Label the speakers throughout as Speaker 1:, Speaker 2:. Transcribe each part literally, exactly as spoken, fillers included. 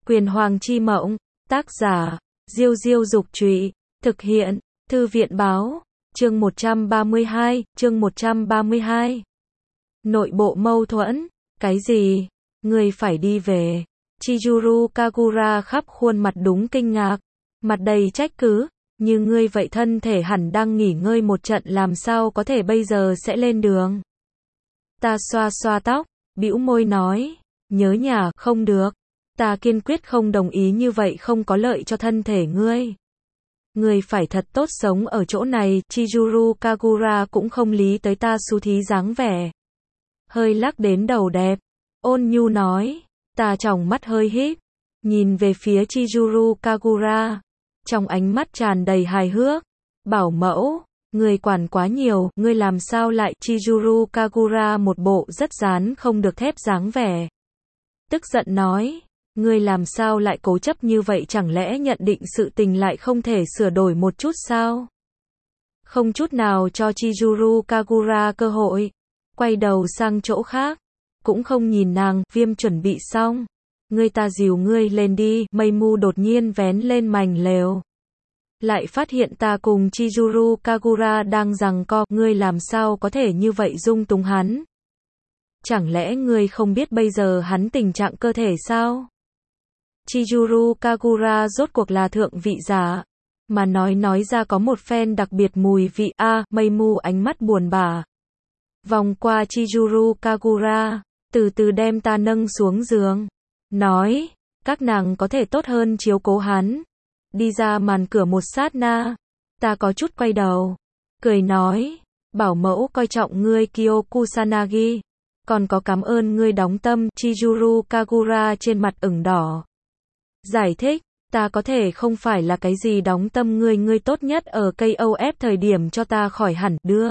Speaker 1: Quyền Hoàng Chi Mộng, tác giả, Diêu Diêu Dục Trụy, thực hiện, Thư viện Báo, chương một trăm ba mươi hai, chương một trăm ba mươi hai. Nội bộ mâu thuẫn, cái gì? Ngươi phải đi về. Chizuru Kagura khắp khuôn mặt đúng kinh ngạc, mặt đầy trách cứ, như ngươi vậy thân thể hẳn đang nghỉ ngơi một trận làm sao có thể bây giờ sẽ lên đường. Ta xoa xoa tóc, bĩu môi nói, nhớ nhà, không được. Ta kiên quyết không đồng ý như vậy không có lợi cho thân thể ngươi. Ngươi phải thật tốt sống ở chỗ này, Chizuru Kagura cũng không lý tới ta xú thí dáng vẻ. Hơi lắc đến đầu đẹp, ôn nhu nói, ta tròng mắt hơi híp, nhìn về phía Chizuru Kagura, trong ánh mắt tràn đầy hài hước, bảo mẫu, ngươi quản quá nhiều, ngươi làm sao lại, Chizuru Kagura một bộ rất dán không được thép dáng vẻ. Tức giận nói, ngươi làm sao lại cố chấp như vậy, chẳng lẽ nhận định sự tình lại không thể sửa đổi một chút sao? Không chút nào cho Chizuru Kagura cơ hội, quay đầu sang chỗ khác, cũng không nhìn nàng, viêm chuẩn bị xong. Ngươi ta dìu ngươi lên đi, mây mu đột nhiên vén lên mành lều. Lại phát hiện ta cùng Chizuru Kagura đang giằng co, ngươi làm sao có thể như vậy dung túng hắn? Chẳng lẽ ngươi không biết bây giờ hắn tình trạng cơ thể sao? Chizuru Kagura rốt cuộc là thượng vị giả, mà nói nói ra có một phen đặc biệt mùi vị. A, à, mây mu ánh mắt buồn bã. Vòng qua Chizuru Kagura, từ từ đem ta nâng xuống giường. Nói, các nàng có thể tốt hơn chiếu cố hắn. Đi ra màn cửa một sát na, ta có chút quay đầu, cười nói, bảo mẫu coi trọng ngươi Kyo Kusanagi, còn có cảm ơn ngươi đóng tâm. Chizuru Kagura trên mặt ửng đỏ. Giải thích, ta có thể không phải là cái gì đóng tâm ngươi, ngươi tốt nhất ở ca o ép thời điểm cho ta khỏi hẳn, đưa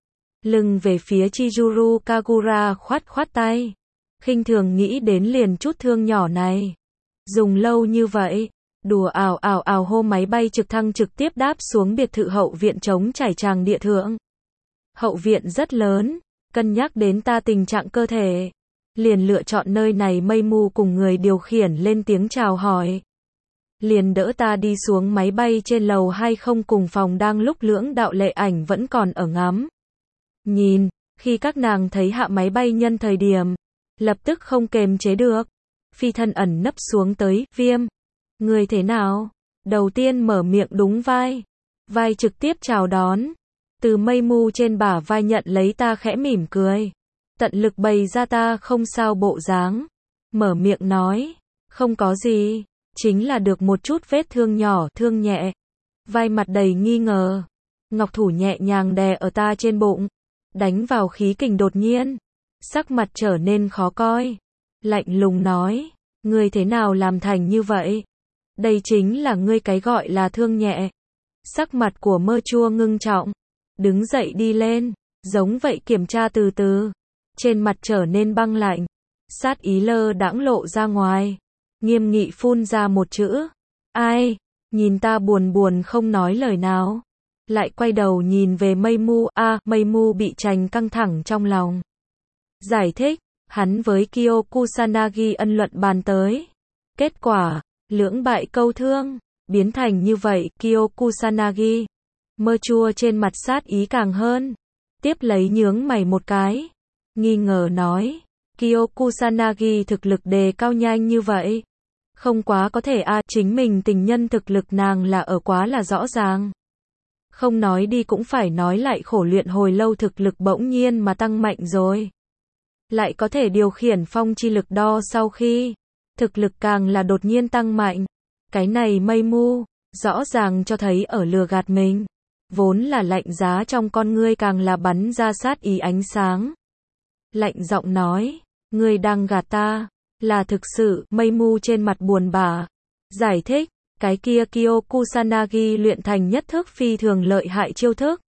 Speaker 1: lưng về phía Chizuru Kagura khoát khoát tay, khinh thường nghĩ đến liền chút thương nhỏ này. Dùng lâu như vậy, đùa ảo ảo ảo hô máy bay trực thăng trực tiếp đáp xuống biệt thự hậu viện trống trải tràng địa thượng. Hậu viện rất lớn, cân nhắc đến ta tình trạng cơ thể, liền lựa chọn nơi này. Mây mu cùng người điều khiển lên tiếng chào hỏi, liền đỡ ta đi xuống máy bay. Trên lầu hai không cùng phòng đang lúc lưỡng đạo lệ ảnh vẫn còn ở ngắm nhìn, khi các nàng thấy hạ máy bay nhân thời điểm, lập tức không kềm chế được, phi thân ẩn nấp xuống tới. Viêm, người thế nào? Đầu tiên mở miệng đúng vai, vai trực tiếp chào đón, từ mây mu trên bả vai nhận lấy ta khẽ mỉm cười, tận lực bày ra ta không sao bộ dáng, mở miệng nói, không có gì, chính là được một chút vết thương nhỏ, thương nhẹ. Vai mặt đầy nghi ngờ, ngọc thủ nhẹ nhàng đè ở ta trên bụng, đánh vào khí kình. Đột nhiên, sắc mặt trở nên khó coi, lạnh lùng nói, ngươi thế nào làm thành như vậy? Đây chính là ngươi cái gọi là thương nhẹ. Sắc mặt của Mơ Chua ngưng trọng, đứng dậy đi lên, giống vậy kiểm tra từ từ, trên mặt trở nên băng lạnh, sát ý lơ đãng lộ ra ngoài, nghiêm nghị phun ra một chữ, ai? Nhìn ta buồn buồn không nói lời nào, lại quay đầu nhìn về mây mu. A, à, mây mu bị trành căng thẳng trong lòng. Giải thích, hắn với Kyo Kusanagi ân luận bàn tới, kết quả, lưỡng bại câu thương, biến thành như vậy. Kyo Kusanagi, Mơ Chua trên mặt sát ý càng hơn, tiếp lấy nhướng mày một cái, nghi ngờ nói, Kyo Kusanagi thực lực đề cao nhanh như vậy? Không quá có thể a, à, chính mình tình nhân thực lực nàng là ở quá là rõ ràng. Không nói đi cũng phải nói lại, khổ luyện hồi lâu thực lực bỗng nhiên mà tăng mạnh rồi. Lại có thể điều khiển phong chi lực đo sau khi, thực lực càng là đột nhiên tăng mạnh. Cái này mây mu, rõ ràng cho thấy ở lừa gạt mình. Vốn là lạnh giá trong con ngươi càng là bắn ra sát ý ánh sáng. Lạnh giọng nói, ngươi đang gạt ta, là thực sự. Mây mu trên mặt buồn bã, giải thích, cái kia Kyo Kusanagi luyện thành nhất thức phi thường lợi hại chiêu thức.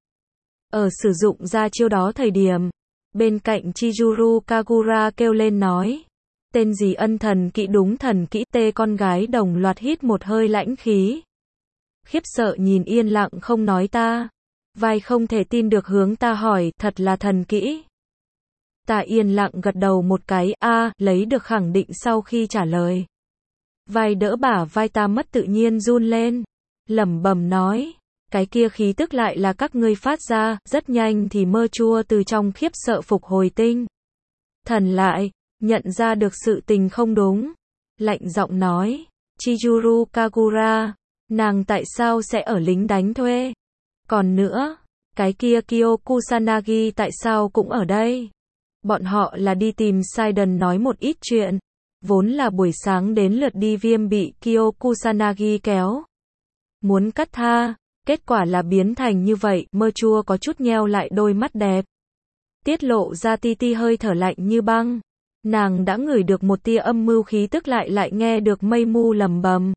Speaker 1: Ở sử dụng ra chiêu đó thời điểm, bên cạnh Chizuru Kagura kêu lên nói, tên gì ân thần kỹ, đúng thần kỹ. Tê con gái đồng loạt hít một hơi lãnh khí, khiếp sợ nhìn yên lặng không nói ta. Vai không thể tin được hướng ta hỏi, thật là thần kỹ? Ta yên lặng gật đầu một cái. A, à, lấy được khẳng định sau khi trả lời. Vai đỡ bả vai ta mất tự nhiên run lên. Lẩm bẩm nói. Cái kia khí tức lại là các ngươi phát ra, rất nhanh thì mơ chua từ trong khiếp sợ phục hồi tinh. Thần lại, nhận ra được sự tình không đúng. Lạnh giọng nói. Chizuru Kagura, nàng tại sao sẽ ở lính đánh thuê? Còn nữa, cái kia Kyo Kusanagi tại sao cũng ở đây? Bọn họ là đi tìm Saiden nói một ít chuyện. Vốn là buổi sáng đến lượt đi viêm bị Kyo Kusanagi kéo. Muốn cắt tha, kết quả là biến thành như vậy, mơ chua có chút nheo lại đôi mắt đẹp. Tiết lộ ra ti ti hơi thở lạnh như băng. Nàng đã ngửi được một tia âm mưu khí tức lại lại nghe được mây mu lầm bầm.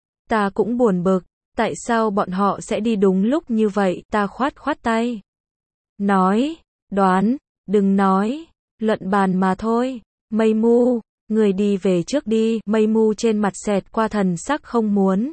Speaker 1: Ta cũng buồn bực, tại sao bọn họ sẽ đi đúng lúc như vậy, ta khoát khoát tay. Nói, đoán, đừng nói, luận bàn mà thôi, mây mu, người đi về trước đi, mây mu trên mặt xẹt qua thần sắc không muốn.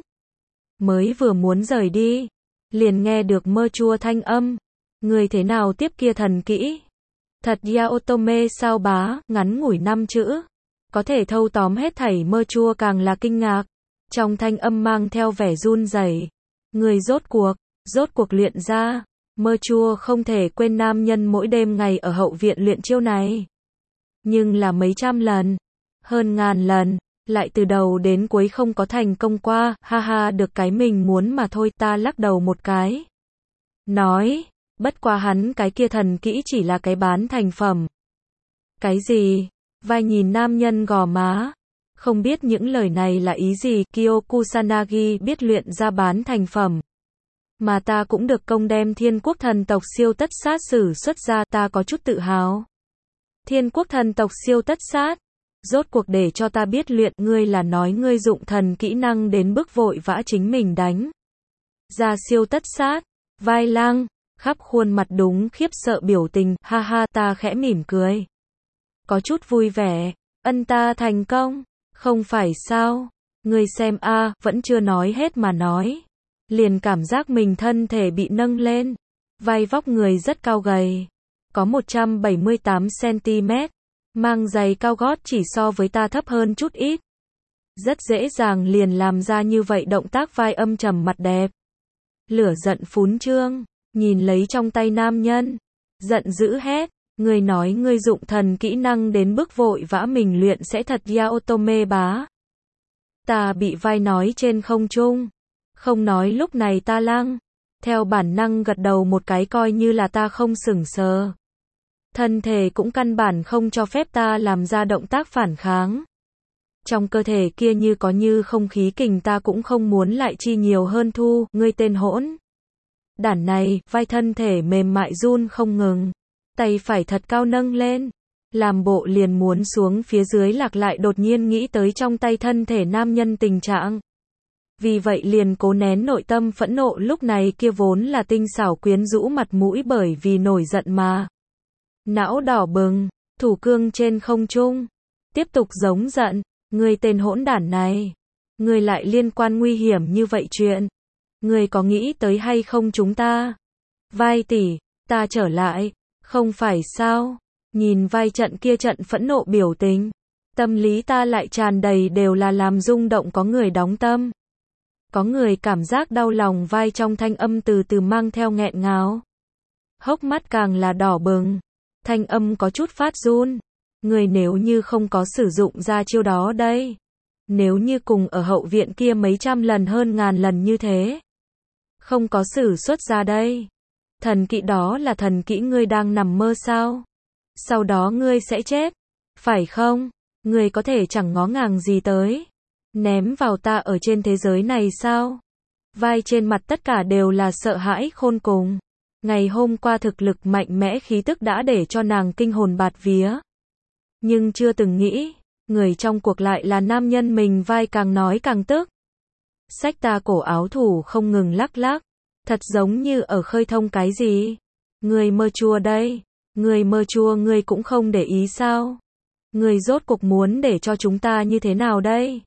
Speaker 1: Mới vừa muốn rời đi, liền nghe được mơ chua thanh âm. Người thế nào tiếp kia thần kỹ? Thật Yaotome sao bá, ngắn ngủi năm chữ. Có thể thâu tóm hết thảy mơ chua càng là kinh ngạc. Trong thanh âm mang theo vẻ run rẩy. Người rốt cuộc, rốt cuộc luyện ra. Mơ chua không thể quên nam nhân mỗi đêm ngày ở hậu viện luyện chiêu này. Nhưng là mấy trăm lần, hơn ngàn lần, lại từ đầu đến cuối không có thành công qua, ha ha được cái mình muốn mà thôi, ta lắc đầu một cái. Nói, bất quá hắn cái kia thần kỹ chỉ là cái bán thành phẩm. Cái gì? Vai nhìn nam nhân gò má. Không biết những lời này là ý gì, Kyo Kusanagi biết luyện ra bán thành phẩm. Mà ta cũng được công đem thiên quốc thần tộc siêu tất sát sử xuất ra, ta có chút tự hào. Thiên quốc thần tộc siêu tất sát, rốt cuộc để cho ta biết luyện, ngươi là nói ngươi dụng thần kỹ năng đến bước vội vã chính mình đánh. Ra siêu tất sát, vai lang, khắp khuôn mặt đúng khiếp sợ biểu tình, ha ha ta khẽ mỉm cười. Có chút vui vẻ, ân ta thành công, không phải sao, ngươi xem a vẫn chưa nói hết mà nói. Liền cảm giác mình thân thể bị nâng lên, vai vóc người rất cao gầy, có một trăm bảy mươi tám xăng ti mét, mang giày cao gót chỉ so với ta thấp hơn chút ít. Rất dễ dàng liền làm ra như vậy động tác vai âm trầm mặt đẹp. Lửa giận phún trương, nhìn lấy trong tay nam nhân, giận dữ hét, ngươi nói ngươi dụng thần kỹ năng đến bước vội vã mình luyện sẽ thật Yaotome bá. Ta bị vai nói trên không trung, không nói lúc này ta lăng, theo bản năng gật đầu một cái coi như là ta không sửng sờ. Thân thể cũng căn bản không cho phép ta làm ra động tác phản kháng. Trong cơ thể kia như có như không khí kình ta cũng không muốn lại chi nhiều hơn thu, ngươi tên hỗn. Đản này, vai thân thể mềm mại run không ngừng. Tay phải thật cao nâng lên. Làm bộ liền muốn xuống phía dưới lạc lại đột nhiên nghĩ tới trong tay thân thể nam nhân tình trạng. Vì vậy liền cố nén nội tâm phẫn nộ lúc này kia vốn là tinh xảo quyến rũ mặt mũi bởi vì nổi giận mà. Não đỏ bừng, thủ cương trên không trung. Tiếp tục giống giận, ngươi tên hỗn đản này. Ngươi lại liên quan nguy hiểm như vậy chuyện. Ngươi có nghĩ tới hay không chúng ta? Vai tỷ, ta trở lại, không phải sao? Nhìn vai trận kia trận phẫn nộ biểu tình. Tâm lý ta lại tràn đầy đều là làm rung động có người đóng tâm. Có người cảm giác đau lòng vai trong thanh âm từ từ mang theo nghẹn ngào. Hốc mắt càng là đỏ bừng. Thanh âm có chút phát run. Người nếu như không có sử dụng ra chiêu đó đây. Nếu như cùng ở hậu viện kia mấy trăm lần hơn ngàn lần như thế. Không có sử xuất ra đây. Thần kỹ đó là thần kỹ ngươi đang nằm mơ sao? Sau đó ngươi sẽ chết. Phải không? Ngươi có thể chẳng ngó ngàng gì tới. Ném vào ta ở trên thế giới này sao? Vai trên mặt tất cả đều là sợ hãi khôn cùng. Ngày hôm qua thực lực mạnh mẽ khí tức đã để cho nàng kinh hồn bạt vía. Nhưng chưa từng nghĩ, người trong cuộc lại là nam nhân mình vai càng nói càng tức. Xách ta cổ áo thủ không ngừng lắc lắc. Thật giống như ở khơi thông cái gì? Người mơ chua đây. Người mơ chua ngươi cũng không để ý sao? Người rốt cuộc muốn để cho chúng ta như thế nào đây?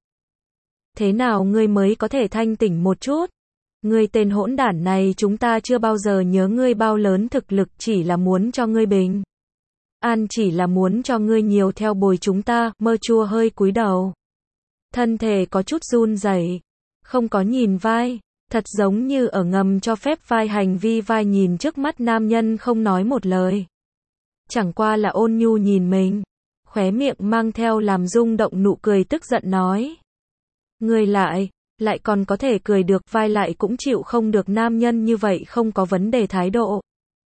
Speaker 1: Thế nào ngươi mới có thể thanh tỉnh một chút? Ngươi tên hỗn đản này chúng ta chưa bao giờ nhớ ngươi bao lớn thực lực chỉ là muốn cho ngươi bình. An chỉ là muốn cho ngươi nhiều theo bồi chúng ta, mơ chua hơi cúi đầu. thân thể có chút run rẩy, không có nhìn vai, thật giống như ở ngầm cho phép vai hành vi vai nhìn trước mắt nam nhân không nói một lời. Chẳng qua là ôn nhu nhìn mình, khóe miệng mang theo làm rung động nụ cười tức giận nói. Người lại, lại còn có thể cười được, vai lại cũng chịu không được nam nhân như vậy không có vấn đề thái độ.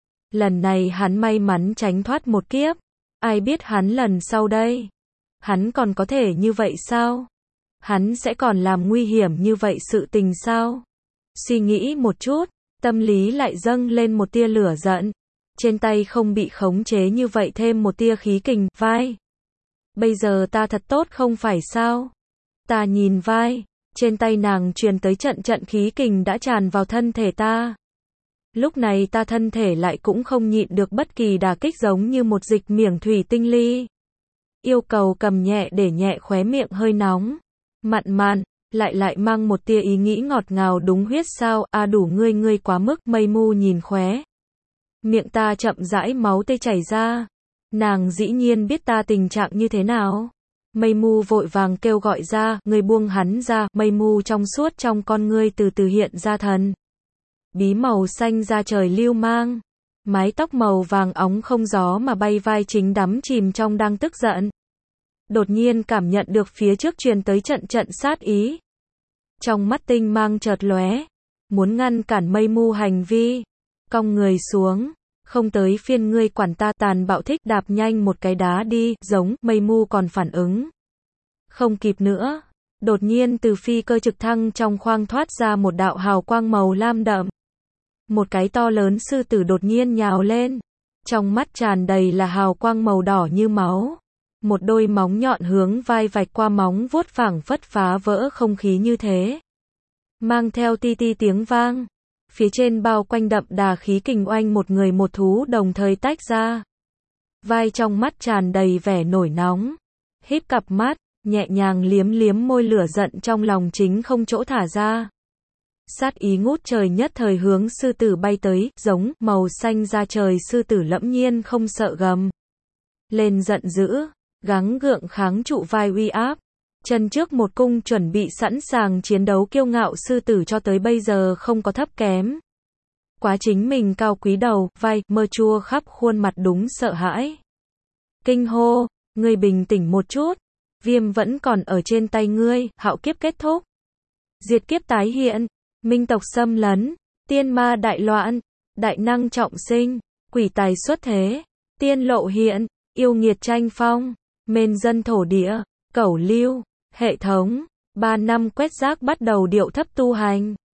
Speaker 1: Lần này hắn may mắn tránh thoát một kiếp, ai biết hắn lần sau đây, hắn còn có thể như vậy sao? Hắn sẽ còn làm nguy hiểm như vậy sự tình sao? Suy nghĩ một chút, tâm lý lại dâng lên một tia lửa giận, trên tay không bị khống chế như vậy thêm một tia khí kình, vai. Bây giờ ta thật tốt không phải sao? Ta nhìn vai, trên tay nàng truyền tới trận trận khí kình đã tràn vào thân thể ta. Lúc này ta thân thể lại cũng không nhịn được bất kỳ đả kích giống như một dịch miệng thủy tinh ly. Yêu cầu cầm nhẹ để nhẹ khóe miệng hơi nóng, mặn mặn, lại lại mang một tia ý nghĩ ngọt ngào đúng huyết sao, a à đủ ngươi ngươi quá mức, mây mu nhìn khóe. Miệng ta chậm rãi máu tê chảy ra. Nàng dĩ nhiên biết ta tình trạng như thế nào. Mây mu vội vàng kêu gọi ra, ngươi buông hắn ra, mây mu trong suốt trong con ngươi từ từ hiện ra thần. Bí màu xanh da trời lưu mang. Mái tóc màu vàng óng không gió mà bay vai chính đắm chìm trong đang tức giận. Đột nhiên cảm nhận được phía trước truyền tới trận trận sát ý. Trong mắt tinh mang chợt lóe, muốn ngăn cản mây mu hành vi. Cong người xuống, không tới phiên ngươi quản ta, tàn bạo thích đạp nhanh một cái đá đi, giống, mây mu còn phản ứng. Không kịp nữa, đột nhiên từ phi cơ trực thăng trong khoang thoát ra một đạo hào quang màu lam đậm. Một cái to lớn sư tử đột nhiên nhào lên, trong mắt tràn đầy là hào quang màu đỏ như máu. Một đôi móng nhọn hướng vai vạch qua móng vuốt phảng phất phá vỡ không khí như thế. Mang theo ti ti tiếng vang. Phía trên bao quanh đậm đà khí kình oanh một người một thú đồng thời tách ra. Vai trong mắt tràn đầy vẻ nổi nóng. Híp cặp mắt, nhẹ nhàng liếm liếm môi, lửa giận trong lòng chính không chỗ thả ra. Sát ý ngút trời nhất thời hướng sư tử bay tới, giống, màu xanh da trời sư tử lẫm nhiên không sợ gầm. Lên giận dữ, gắng gượng kháng trụ vai uy áp. Chân trước một cung chuẩn bị sẵn sàng chiến đấu kiêu ngạo sư tử cho tới bây giờ không có thấp kém. Quá chính mình cao quý đầu, vai, mơ chua khắp khuôn mặt đúng sợ hãi. Kinh hô, ngươi bình tĩnh một chút. Viêm vẫn còn ở trên tay ngươi, hạo kiếp kết thúc. Diệt kiếp tái hiện, minh tộc xâm lấn, tiên ma đại loạn, đại năng trọng sinh, quỷ tài xuất thế, tiên lộ hiện, yêu nghiệt tranh phong, mên dân thổ địa, cẩu lưu. Hệ thống, ba năm quét rác bắt đầu điệu thấp tu hành.